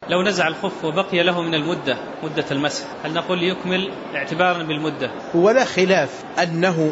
لو نزع الخف وبقي له من مدة المسح، هل نقول يكمل اعتبارا بالمدة؟ ولا خلاف أنه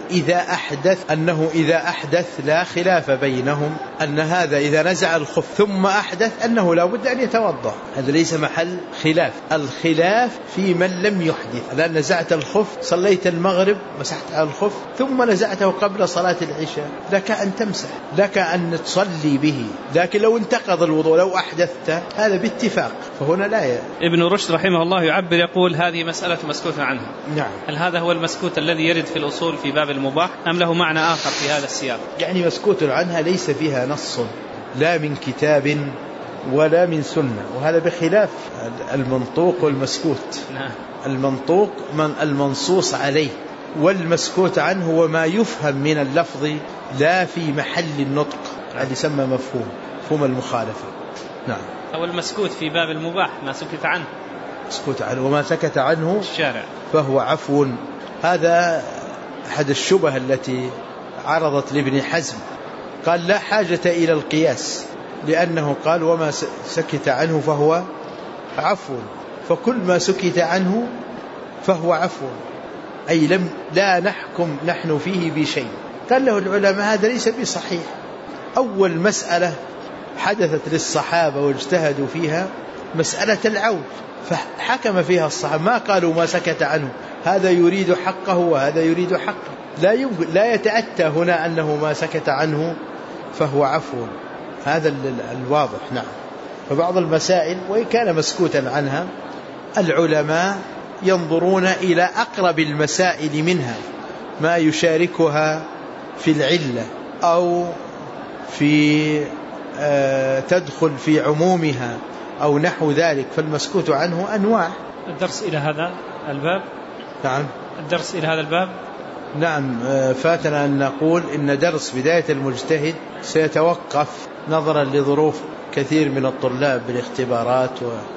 إذا أحدث لا خلاف بينهم أن هذا إذا نزع الخف ثم أحدث أنه لا بد أن يتوضأ، هذا ليس محل خلاف. الخلاف في من لم يحدث. لأن نزعت الخف، صليت المغرب مسحت على الخف ثم نزعته قبل صلاة العشاء، لك أن تمسح، لك أن تصلي به. لكن لو انتقض الوضوء لو أحدثت هذا باتفاق، فهنا لا ابن رشد رحمه الله يعبر يقول هذه مسألة مسكوت عنها. نعم. هل هذا هو المسكوت الذي يرد في الأصول في باب المباح أم له معنى آخر في هذا السياق؟ يعني مسكوت عنها ليس فيها نص لا من كتاب ولا من سنة، وهذا بخلاف المنطوق والمسكوت. نعم. المنطوق من المنصوص عليه، والمسكوت عنه هو ما يفهم من اللفظ لا في محل النطق، هذا يسمى مفهوم المخالفة. نعم. أو المسكوت في باب المباح ما سكت عنه، مسكوت عنه وما سكت عنه الشارع فهو عفو. هذا أحد الشبه التي عرضت لابن حزم، قال لا حاجة إلى القياس، لأنه قال وما سكت عنه فهو عفو، فكل ما سكت عنه فهو عفو، أي لا نحكم نحن فيه بشيء. قال له العلماء هذا ليس بصحيح. أول مسألة حدثت للصحابة واجتهدوا فيها مسألة العود، فحكم فيها الصحابة، ما قالوا ما سكت عنه هذا يريد حقه وهذا يريد حقه، لا يتأتى هنا أنه ما سكت عنه فهو عفو، هذا الواضح. نعم. فبعض المسائل وإن كان مسكوتا عنها العلماء ينظرون إلى أقرب المسائل منها، ما يشاركها في العلة أو في تدخل في عمومها أو نحو ذلك، فالمسكوت عنه أنواع. الدرس إلى هذا الباب. نعم. الدرس إلى هذا الباب. نعم. فاتنا أن نقول إن درس بداية المجتهد سيتوقف نظرا لظروف كثير من الطلاب بالاختبارات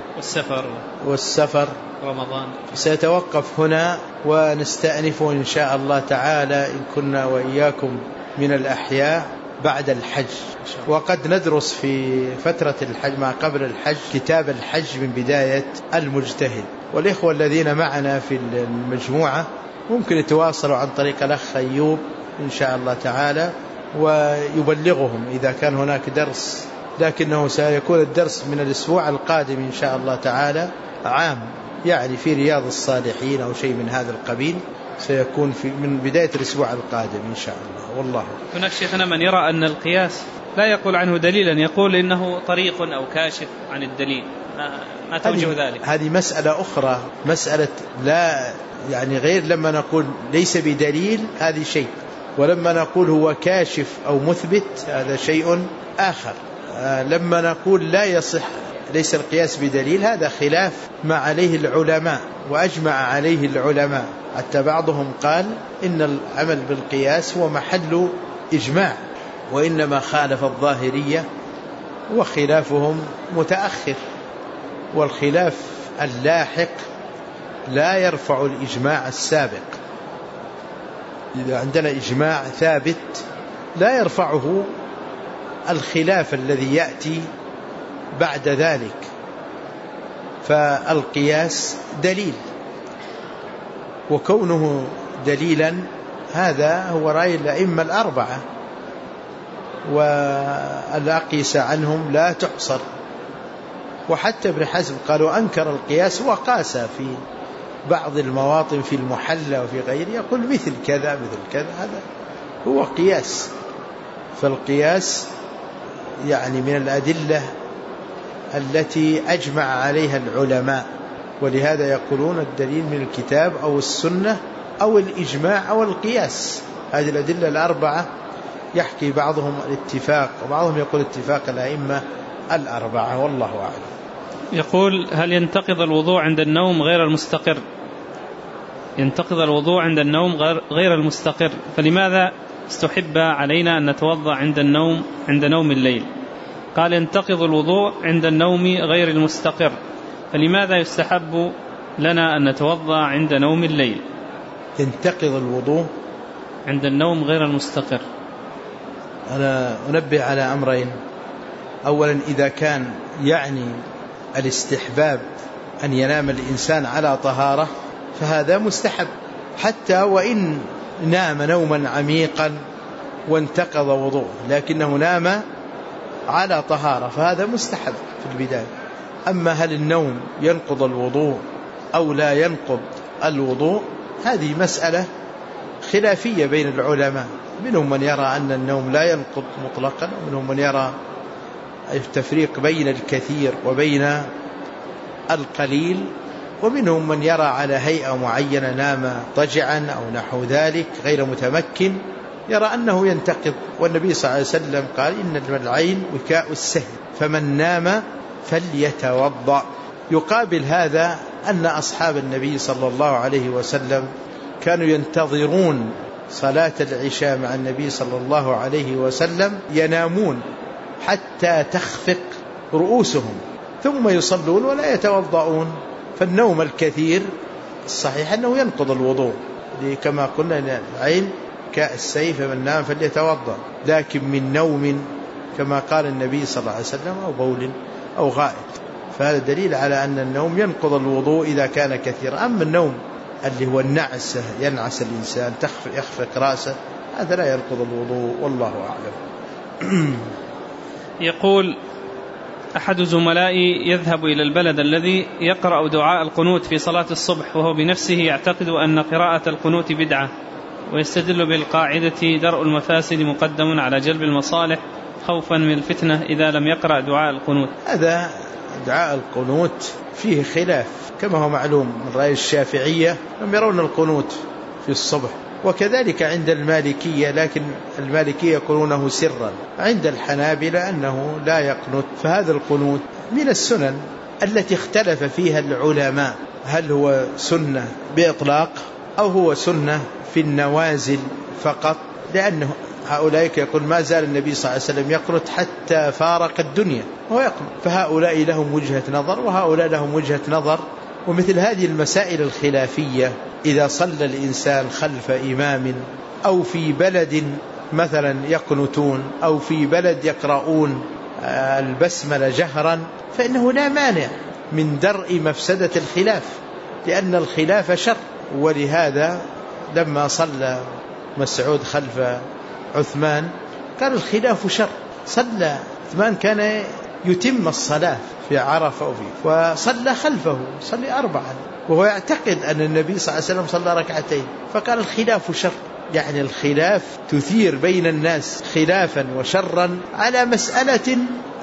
والسفر رمضان، سيتوقف هنا، ونستأنف إن شاء الله تعالى إن كنا وإياكم من الأحياء بعد الحج. وقد ندرس في فترة الحج ما قبل الحج كتاب الحج من بداية المجتهد، والإخوة الذين معنا في المجموعة ممكن يتواصلوا عن طريق الأخ أيوب إن شاء الله تعالى ويبلغهم إذا كان هناك درس، لكنه سيكون الدرس من الأسبوع القادم إن شاء الله تعالى عام، يعني في رياض الصالحين أو شيء من هذا القبيل، سيكون من بداية الأسبوع القادم إن شاء الله. والله. هناك شيخنا من يرى أن القياس لا يقول عنه دليلا، يقول إنه طريق أو كاشف عن الدليل، ما توجه ذلك؟ هذه مسألة أخرى، مسألة لا يعني غير لما نقول ليس بدليل هذه شيء، ولما نقول هو كاشف أو مثبت هذا شيء آخر. لما نقول لا يصح ليس القياس بدليل هذا خلاف ما عليه العلماء وأجمع عليه العلماء، حتى بعضهم قال إن العمل بالقياس هو محل إجماع، وإنما خالف الظاهرية وخلافهم متأخر، والخلاف اللاحق لا يرفع الإجماع السابق. إذا عندنا إجماع ثابت لا يرفعه الخلاف الذي يأتي بعد ذلك، فالقياس دليل، وكونه دليلا هذا هو رأي الأئمة الأربعة، والأقيس عنهم لا تحصر، وحتى ابن حزم قالوا أنكر القياس وقاس في بعض المواطن في المحلى وفي غيره، يقول مثل كذا مثل كذا، هذا هو قياس. فالقياس يعني من الأدلة التي أجمع عليها العلماء، ولهذا يقولون الدليل من الكتاب أو السنة أو الإجماع أو القياس. هذه الأدلة الأربعة يحكي بعضهم الاتفاق وبعضهم يقول اتفاق الأئمة الأربعة، والله أعلم. يقول هل ينتقض الوضوء عند النوم غير المستقر؟ ينتقض الوضوء عند النوم غير المستقر، فلماذا استحب علينا أن نتوضأ عند نوم الليل؟ قال ينتقض الوضوء عند النوم غير المستقر، فلماذا يستحب لنا أن نتوضأ عند نوم الليل؟ ينتقض الوضوء عند النوم غير المستقر. أنا أنبه على أمرين. أولا إذا كان يعني الاستحباب أن ينام الإنسان على طهارة فهذا مستحب، حتى وإن نام نوما عميقا وانتقض وضوء لكنه نام على طهارة فهذا مستحب في البداية. أما هل النوم ينقض الوضوء أو لا ينقض الوضوء هذه مسألة خلافية بين العلماء، منهم من يرى أن النوم لا ينقض مطلقا، ومنهم من يرى التفريق بين الكثير وبين القليل، ومنهم من يرى على هيئة معينة نام ضجعا أو نحو ذلك غير متمكن يرى أنه ينتقض. والنبي صلى الله عليه وسلم قال إن العين وكاء السهم فمن نام فليتوضأ. يقابل هذا أن أصحاب النبي صلى الله عليه وسلم كانوا ينتظرون صلاة العشاء مع النبي صلى الله عليه وسلم ينامون حتى تخفق رؤوسهم ثم يصلون ولا يتوضؤون. فالنوم الكثير الصحيح أنه ينقض الوضوء، كما قلنا العين كالسيف من نام فليتوضأ، لكن من نوم كما قال النبي صلى الله عليه وسلم أو بول أو غائط، فهذا دليل على أن النوم ينقض الوضوء إذا كان كثيرا. أما النوم اللي هو النعس ينعس الإنسان يخفق رأسه هذا لا ينقض الوضوء والله أعلم. يقول أحد زملائي يذهب إلى البلد الذي يقرأ دعاء القنوت في صلاة الصبح وهو بنفسه يعتقد أن قراءة القنوت بدعة، ويستدل بالقاعدة درء المفاسد مقدم على جلب المصالح خوفا من الفتنة إذا لم يقرأ دعاء القنوت. هذا دعاء القنوت فيه خلاف كما هو معلوم من رأي الشافعية هم يرون القنوت في الصبح، وكذلك عند المالكية، لكن المالكية يقولونه سرا، عند الحنابلة أنه لا يقنت. فهذا القنوت من السنن التي اختلف فيها العلماء هل هو سنة بإطلاق أو هو سنة في النوازل فقط، لأنه هؤلاء يقول ما زال النبي صلى الله عليه وسلم يقنت حتى فارق الدنيا وهو يقنت، فهؤلاء لهم وجهة نظر وهؤلاء لهم وجهة نظر. ومثل هذه المسائل الخلافية إذا صلى الإنسان خلف إمام أو في بلد مثلا يقنتون أو في بلد يقرؤون البسملة جهرا فإنه لا مانع من درء مفسدة الخلاف، لأن الخلاف شر. ولهذا لما صلى مسعود خلف عثمان قال الخلاف شر، صلى عثمان كان يتم الصلاة في عرفة وصلى خلفه صلى 4 وهو يعتقد أن النبي صلى الله عليه وسلم صلى 2 فقال الخلاف شر، يعني الخلاف تثير بين الناس خلافا وشرا على مسألة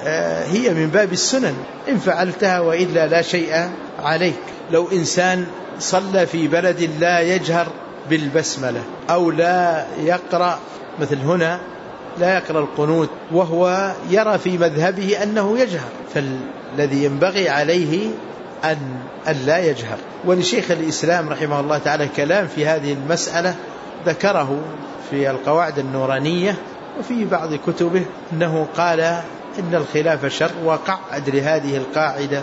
هي من باب السنن إن فعلتها وإلا لا شيء عليك. لو إنسان صلى في بلد لا يجهر بالبسملة أو لا يقرأ مثل هنا لا يقرأ القنوت وهو يرى في مذهبه أنه يجهر، فالذي ينبغي عليه أن لا يجهر. ولشيخ الإسلام رحمه الله تعالى كلام في هذه المسألة ذكره في القواعد النورانية وفي بعض كتبه أنه قال إن الخلاف شر وقعد لهذه القاعدة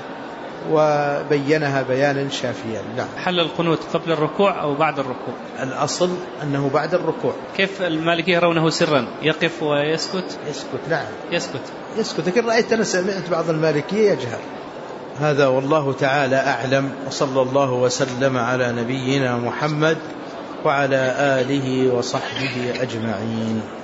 وبينها بيانا شافيا. نعم. حل القنوت قبل الركوع أو بعد الركوع؟ الأصل أنه بعد الركوع. كيف المالكية يرونه سرا يقف ويسكت؟ يسكت. نعم يسكت. لكن رأيت أنا سمعت بعض المالكية يجهر. هذا والله تعالى أعلم، وصلى الله وسلم على نبينا محمد وعلى آله وصحبه أجمعين.